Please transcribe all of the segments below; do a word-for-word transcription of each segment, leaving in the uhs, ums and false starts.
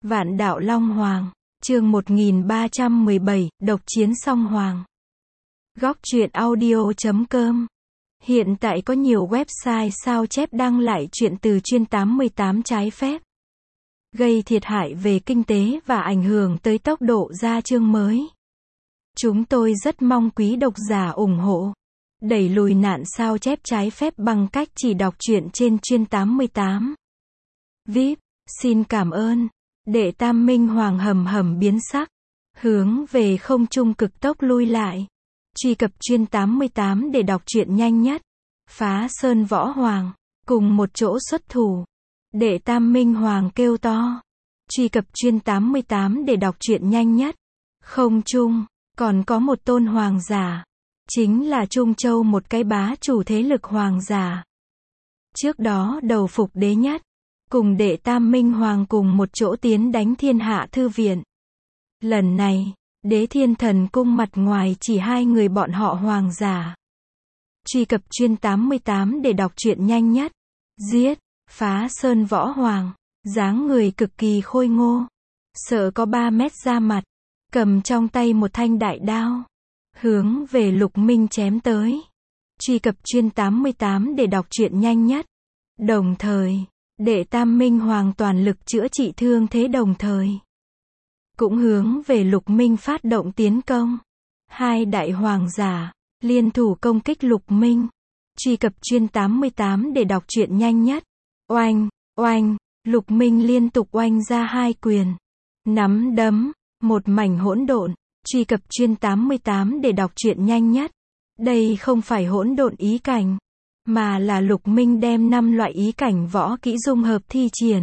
Vạn đạo Long Hoàng, chương một nghìn ba trăm mười bảy, độc chiến song hoàng. Góc truyện audio chấm com. Hiện tại có nhiều website sao chép đăng lại truyện từ chuyên tám mươi tám trái phép, gây thiệt hại về kinh tế và ảnh hưởng tới tốc độ ra chương mới. Chúng tôi rất mong quý độc giả ủng hộ, đẩy lùi nạn sao chép trái phép bằng cách chỉ đọc truyện trên chuyên tám mươi tám. vê i pê, xin cảm ơn. Đệ Tam Minh Hoàng hầm hầm biến sắc, hướng về không trung cực tốc lui lại. Truy cập chuyên tám mươi tám để đọc truyện nhanh nhất. Phá Sơn Võ Hoàng, cùng một chỗ xuất thủ. Đệ Tam Minh Hoàng kêu to. Truy cập chuyên tám mươi tám để đọc truyện nhanh nhất. Không trung, còn có một tôn hoàng giả. Chính là Trung Châu, một cái bá chủ thế lực hoàng giả. Trước đó đầu phục đế nhất, cùng Đệ Tam Minh Hoàng cùng một chỗ tiến đánh Thiên Hạ Thư Viện. Lần này, Đế Thiên Thần Cung mặt ngoài chỉ hai người bọn họ hoàng giả. Truy cập chuyên tám mươi tám để đọc truyện nhanh nhất. Giết, Phá Sơn Võ Hoàng, dáng người cực kỳ khôi ngô, sợ có ba mét da mặt, cầm trong tay một thanh đại đao, hướng về Lục Minh chém tới. Truy cập chuyên tám mươi tám để đọc truyện nhanh nhất. Đồng thời, Đệ Tam Minh Hoàng toàn lực chữa trị thương thế, đồng thời cũng hướng về Lục Minh phát động tiến công. Hai đại hoàng giả liên thủ công kích Lục Minh. Truy cập chuyên tám mươi tám để đọc truyện nhanh nhất. Oanh, oanh, Lục Minh liên tục oanh ra hai quyền, nắm đấm, một mảnh hỗn độn. Truy cập chuyên tám mươi tám để đọc truyện nhanh nhất. Đây không phải hỗn độn ý cảnh, mà là Lục Minh đem năm loại ý cảnh võ kỹ dung hợp thi triển.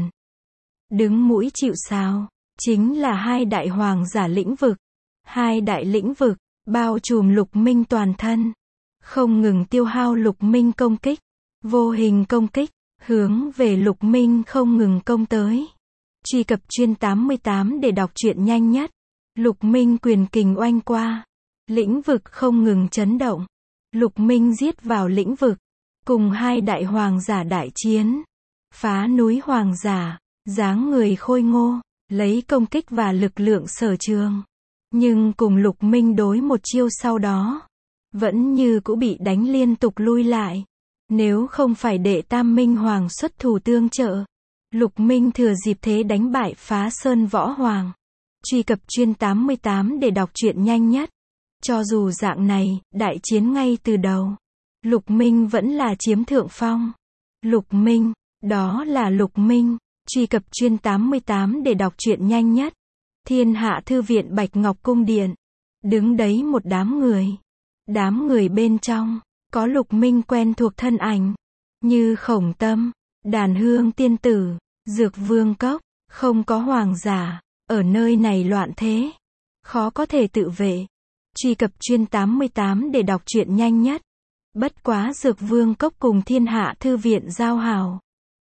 Đứng mũi chịu sào, chính là hai đại hoàng giả lĩnh vực. Hai đại lĩnh vực, bao trùm Lục Minh toàn thân, không ngừng tiêu hao Lục Minh công kích. Vô hình công kích, hướng về Lục Minh không ngừng công tới. Truy cập chuyên tám mươi tám để đọc truyện nhanh nhất. Lục Minh quyền kình oanh qua, lĩnh vực không ngừng chấn động. Lục Minh giết vào lĩnh vực, cùng hai đại hoàng giả đại chiến. Phá núi hoàng giả, dáng người khôi ngô, lấy công kích và lực lượng sở trường. Nhưng cùng Lục Minh đối một chiêu sau đó, vẫn như cũ bị đánh liên tục lui lại. Nếu không phải Đệ Tam Minh Hoàng xuất thủ tương trợ, Lục Minh thừa dịp thế đánh bại Phá Sơn Võ Hoàng. Truy cập chuyên tám mươi tám để đọc truyện nhanh nhất. Cho dù dạng này, đại chiến ngay từ đầu, Lục Minh vẫn là chiếm thượng phong. Lục Minh, đó là Lục Minh. Truy cập chuyên tám mươi tám để đọc truyện nhanh nhất. Thiên Hạ Thư Viện Bạch Ngọc Cung Điện, đứng đấy một đám người. Đám người bên trong, có Lục Minh quen thuộc thân ảnh, như Khổng Tâm, Đàn Hương Tiên Tử, Dược Vương Cốc. Không có hoàng giả, ở nơi này loạn thế, khó có thể tự vệ. Truy cập chuyên tám mươi tám để đọc truyện nhanh nhất. Bất quá Dược Vương Cốc cùng Thiên Hạ Thư Viện giao hảo,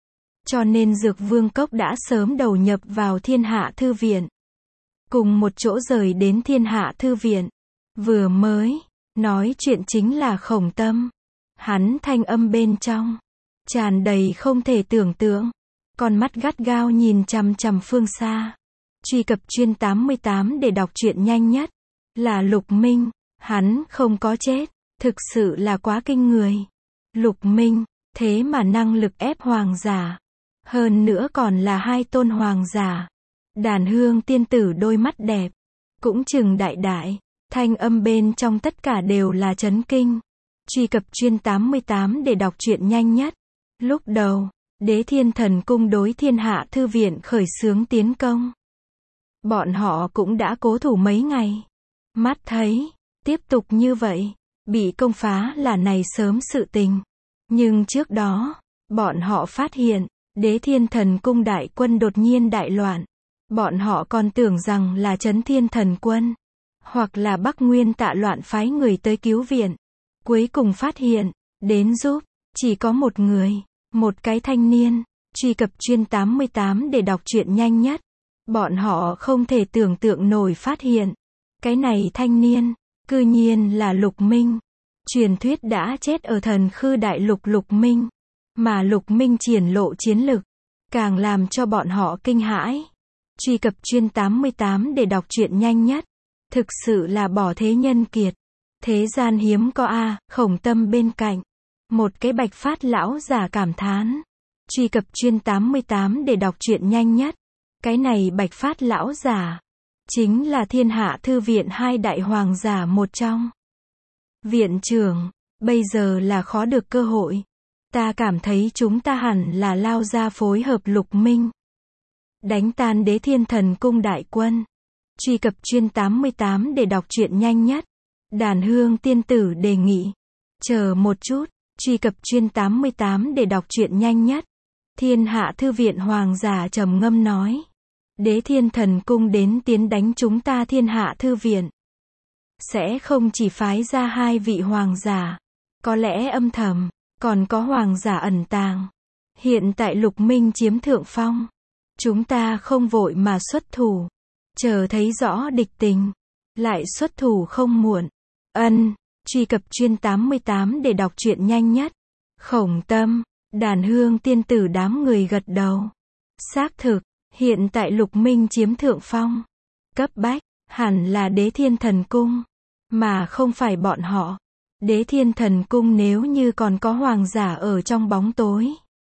cho nên Dược Vương Cốc đã sớm đầu nhập vào Thiên Hạ Thư Viện, cùng một chỗ rời đến Thiên Hạ Thư Viện. Vừa mới nói chuyện chính là Khổng Tâm. Hắn thanh âm bên trong tràn đầy không thể tưởng tượng, con mắt gắt gao nhìn chằm chằm phương xa. Truy cập chuyên tám mươi tám để đọc truyện nhanh nhất. Là Lục Minh, hắn không có chết, thực sự là quá kinh người. Lục Minh, thế mà năng lực ép hoàng giả, hơn nữa còn là hai tôn hoàng giả. Đàn Hương Tiên Tử đôi mắt đẹp, cũng trừng đại đại, thanh âm bên trong tất cả đều là chấn kinh. Truy cập chuyên tám mươi tám để đọc truyện nhanh nhất. Lúc đầu, Đế Thiên Thần Cung đối Thiên Hạ Thư Viện khởi xướng tiến công. Bọn họ cũng đã cố thủ mấy ngày. Mắt thấy, tiếp tục như vậy, bị công phá là này sớm sự tình. Nhưng trước đó, bọn họ phát hiện, Đế Thiên Thần Cung đại quân đột nhiên đại loạn. Bọn họ còn tưởng rằng là Trấn Thiên Thần Quân, hoặc là Bắc Nguyên Tạ Loạn phái người tới cứu viện. Cuối cùng phát hiện, đến giúp, chỉ có một người, một cái thanh niên. Truy cập chuyên tám mươi tám để đọc truyện nhanh nhất. Bọn họ không thể tưởng tượng nổi phát hiện, cái này thanh niên, cư nhiên là Lục Minh. Truyền thuyết đã chết ở Thần Khư Đại Lục Lục Minh, mà Lục Minh triển lộ chiến lực, càng làm cho bọn họ kinh hãi. Truy cập chuyên tám mươi tám để đọc truyện nhanh nhất. Thực sự là bỏ thế nhân kiệt. Thế gian hiếm có a, Khổng Tâm bên cạnh. Một cái bạch phát lão già cảm thán. Truy cập chuyên tám mươi tám để đọc truyện nhanh nhất. Cái này bạch phát lão già chính là Thiên Hạ Thư viện hai đại hoàng giả một trong. Viện trưởng, bây giờ là khó được cơ hội. Ta cảm thấy chúng ta hẳn là lao ra phối hợp Lục Minh, đánh tan Đế Thiên Thần Cung đại quân. Truy cập chuyên tám mươi tám để đọc truyện nhanh nhất. Đàn Hương tiên tử đề nghị. Chờ một chút, truy cập chuyên tám mươi tám để đọc truyện nhanh nhất. Thiên Hạ Thư viện hoàng giả trầm ngâm nói. Đế Thiên Thần Cung đến tiến đánh chúng ta Thiên Hạ Thư viện. Sẽ không chỉ phái ra hai vị hoàng giả. Có lẽ âm thầm, còn có hoàng giả ẩn tàng. Hiện tại Lục Minh chiếm thượng phong. Chúng ta không vội mà xuất thủ. Chờ thấy rõ địch tình, lại xuất thủ không muộn. Ân, truy cập chuyên tám mươi tám để đọc truyện nhanh nhất. Khổng Tâm, Đàn Hương tiên tử đám người gật đầu. Xác thực, hiện tại Lục Minh chiếm thượng phong. Cấp bách, hẳn là Đế Thiên Thần Cung, mà không phải bọn họ. Đế Thiên Thần Cung nếu như còn có hoàng giả ở trong bóng tối,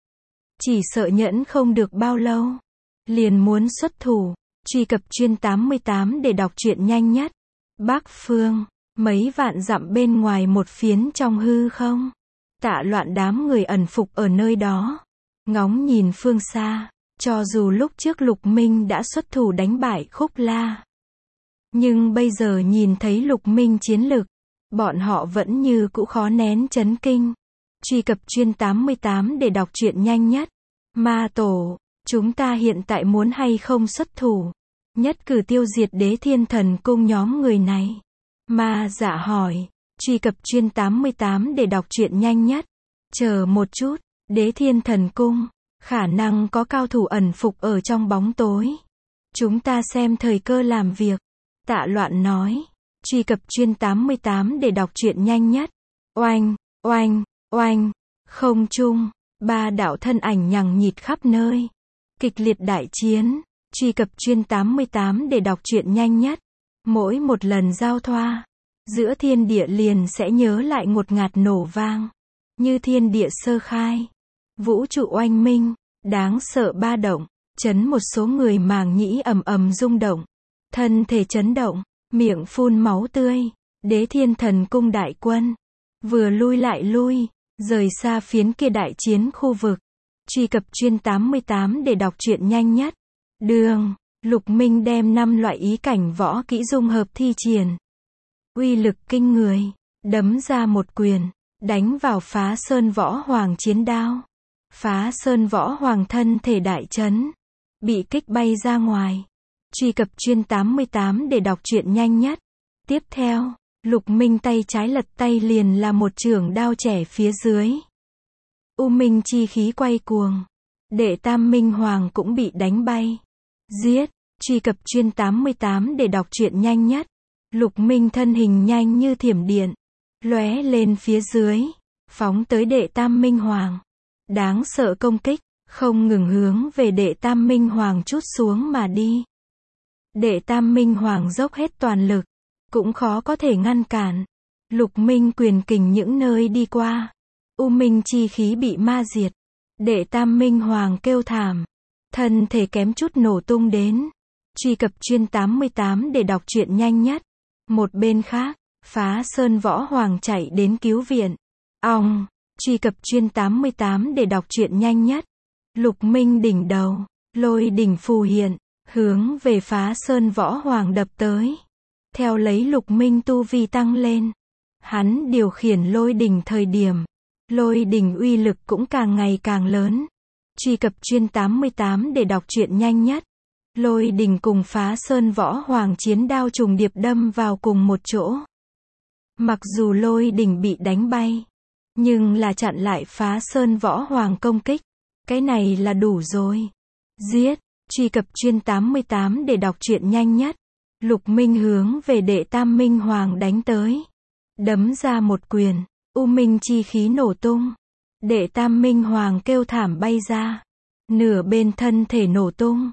chỉ sợ nhẫn không được bao lâu, liền muốn xuất thủ. Truy cập chuyên tám mươi tám để đọc truyện nhanh nhất. Bắc phương, mấy vạn dặm bên ngoài một phiến trong hư không. Tạ Loạn đám người ẩn phục ở nơi đó. Ngóng nhìn phương xa, cho dù lúc trước Lục Minh đã xuất thủ đánh bại Khúc La, nhưng bây giờ nhìn thấy Lục Minh chiến lực, bọn họ vẫn như cũ khó nén chấn kinh. Truy cập chuyên tám mươi tám để đọc truyện nhanh nhất. Ma Tổ, chúng ta hiện tại muốn hay không xuất thủ, nhất cử tiêu diệt Đế Thiên Thần Cung nhóm người này? Ma Dạ hỏi. Truy cập chuyên tám mươi tám để đọc truyện nhanh nhất. Chờ một chút, Đế Thiên Thần Cung, khả năng có cao thủ ẩn phục ở trong bóng tối. Chúng ta xem thời cơ làm việc. Tạ Loạn nói. Truy cập chuyên tám mươi tám để đọc truyện nhanh nhất. Oanh, oanh, oanh, không trung, ba đạo thân ảnh nhằng nhịt khắp nơi. Kịch liệt đại chiến. Truy cập chuyên tám mươi tám để đọc truyện nhanh nhất. Mỗi một lần giao thoa, giữa thiên địa liền sẽ nhớ lại ngột ngạt nổ vang. Như thiên địa sơ khai, vũ trụ oanh minh, đáng sợ ba động, chấn một số người màng nhĩ ầm ầm rung động. Thân thể chấn động, miệng phun máu tươi. Đế Thiên Thần Cung đại quân vừa lui lại lui, rời xa phiến kia đại chiến khu vực. Truy cập chuyên tám mươi tám để đọc truyện nhanh nhất. Đường, Lục Minh đem năm loại ý cảnh võ kỹ dung hợp thi triển. Uy lực kinh người, đấm ra một quyền, đánh vào Phá Sơn Võ Hoàng chiến đao. Phá Sơn Võ Hoàng thân thể đại chấn, bị kích bay ra ngoài. Truy cập chuyên tám mươi tám để đọc truyện nhanh nhất. Tiếp theo, Lục Minh tay trái lật tay liền là một chưởng đao trẻ phía dưới. U minh chi khí quay cuồng. Đệ Tam Minh Hoàng cũng bị đánh bay. Giết, truy cập chuyên tám mươi tám để đọc truyện nhanh nhất. Lục Minh thân hình nhanh như thiểm điện, lóe lên phía dưới, phóng tới Đệ Tam Minh Hoàng. Đáng sợ công kích, không ngừng hướng về Đệ Tam Minh Hoàng trút xuống mà đi. Đệ Tam Minh Hoàng dốc hết toàn lực, cũng khó có thể ngăn cản. Lục Minh quyền kình những nơi đi qua, u minh chi khí bị ma diệt. Đệ Tam Minh Hoàng kêu thảm, thân thể kém chút nổ tung đến. Truy cập chuyên tám mươi tám để đọc truyện nhanh nhất. Một bên khác, Phá Sơn Võ Hoàng chạy đến cứu viện. Ong, truy cập chuyên tám mươi tám để đọc truyện nhanh nhất. Lục Minh đỉnh đầu, lôi đỉnh phù hiện, hướng về Phá Sơn Võ Hoàng đập tới. Theo lấy Lục Minh tu vi tăng lên, hắn điều khiển lôi đỉnh thời điểm, lôi đỉnh uy lực cũng càng ngày càng lớn. Truy cập chuyên tám mươi tám để đọc truyện nhanh nhất. Lôi đỉnh cùng Phá Sơn Võ Hoàng chiến đao trùng điệp đâm vào cùng một chỗ. Mặc dù lôi đỉnh bị đánh bay, nhưng là chặn lại Phá Sơn Võ Hoàng công kích. Cái này là đủ rồi. Giết, truy cập chuyên tám mươi tám để đọc truyện nhanh nhất. Lục Minh hướng về Đệ Tam Minh Hoàng đánh tới. Đấm ra một quyền, u minh chi khí nổ tung. Đệ Tam Minh Hoàng kêu thảm bay ra. Nửa bên thân thể nổ tung.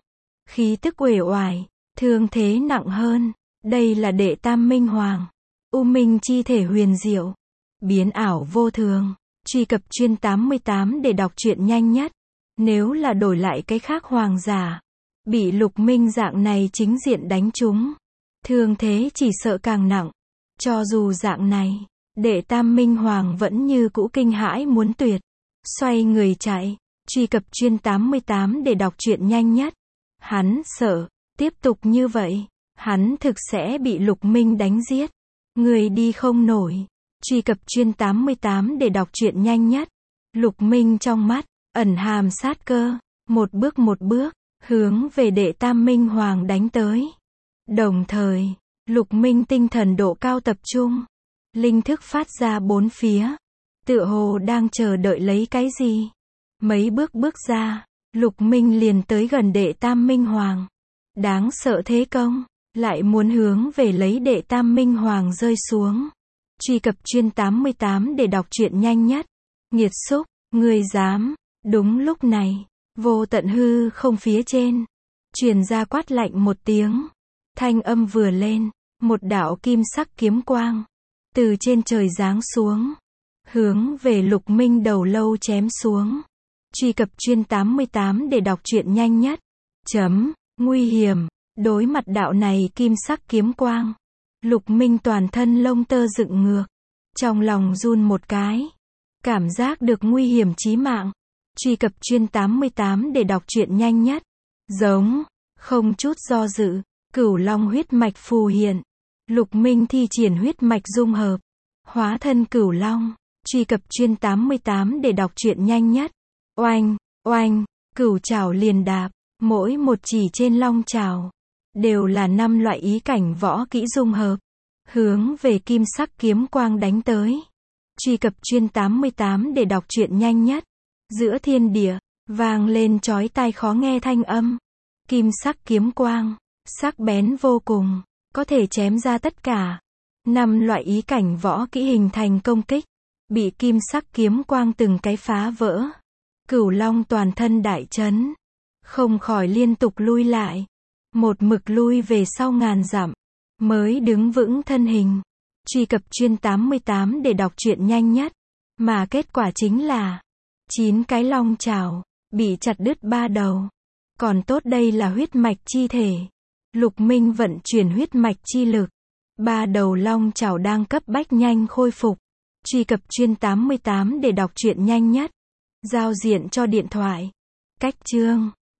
khí tức uể oải, thương thế nặng hơn. Đây là đệ tam minh hoàng. U minh chi thể huyền diệu, biến ảo vô thường. Truy cập chuyên tám mươi tám để đọc truyện nhanh nhất. Nếu là đổi lại cái khác hoàng giả, bị Lục Minh dạng này chính diện đánh trúng, thương thế chỉ sợ càng nặng. Cho dù dạng này, đệ tam minh hoàng vẫn như cũ kinh hãi muốn tuyệt, xoay người chạy. Truy cập chuyên tám mươi tám để đọc truyện nhanh nhất. Hắn sợ, tiếp tục như vậy, hắn thực sẽ bị Lục Minh đánh giết. Người đi không nổi. Truy cập chuyên tám mươi tám để đọc truyện nhanh nhất. Lục Minh trong mắt, ẩn hàm sát cơ, một bước một bước, hướng về đệ tam minh hoàng đánh tới. Đồng thời, Lục Minh tinh thần độ cao tập trung, linh thức phát ra bốn phía, tựa hồ đang chờ đợi lấy cái gì. Mấy bước bước ra, Lục Minh liền tới gần đệ tam minh hoàng. Đáng sợ thế công, lại muốn hướng về lấy đệ tam minh hoàng rơi xuống. Truy cập chuyên tám mươi tám để đọc truyện nhanh nhất. Nghiệt xúc, ngươi dám. Đúng lúc này, vô tận hư không phía trên, truyền ra quát lạnh một tiếng. Thanh âm vừa lên, một đạo kim sắc kiếm quang từ trên trời giáng xuống, hướng về Lục Minh đầu lâu chém xuống. Truy cập chuyên tám mươi tám để đọc truyện nhanh nhất. Chấm, nguy hiểm. Đối mặt đạo này kim sắc kiếm quang, Lục Minh toàn thân lông tơ dựng ngược, trong lòng run một cái, cảm giác được nguy hiểm chí mạng. Truy cập chuyên tám mươi tám để đọc truyện nhanh nhất. Giống, không chút do dự, Cửu Long huyết mạch phù hiện. Lục Minh thi triển huyết mạch dung hợp, hóa thân Cửu Long. Truy cập chuyên tám mươi tám để đọc truyện nhanh nhất. Oanh, oanh, cửu trảo liền đạp, mỗi một chỉ trên long trảo đều là năm loại ý cảnh võ kỹ dung hợp, hướng về kim sắc kiếm quang đánh tới. Truy cập chuyên tám mươi tám để đọc truyện nhanh nhất. Giữa thiên địa, vang lên chói tai khó nghe thanh âm. Kim sắc kiếm quang, sắc bén vô cùng, có thể chém ra tất cả. Năm loại ý cảnh võ kỹ hình thành công kích, bị kim sắc kiếm quang từng cái phá vỡ. Cửu Long toàn thân đại chấn, không khỏi liên tục lui lại. Một mực lui về sau ngàn dặm, mới đứng vững thân hình. Truy cập chuyên tám mươi tám để đọc truyện nhanh nhất. Mà kết quả chính là chín cái long trảo bị chặt đứt ba đầu. Còn tốt đây là huyết mạch chi thể. Lục Minh vận chuyển huyết mạch chi lực, ba đầu long trảo đang cấp bách nhanh khôi phục. Truy cập chuyên tám mươi tám để đọc truyện nhanh nhất. Giao diện cho điện thoại. Cách chương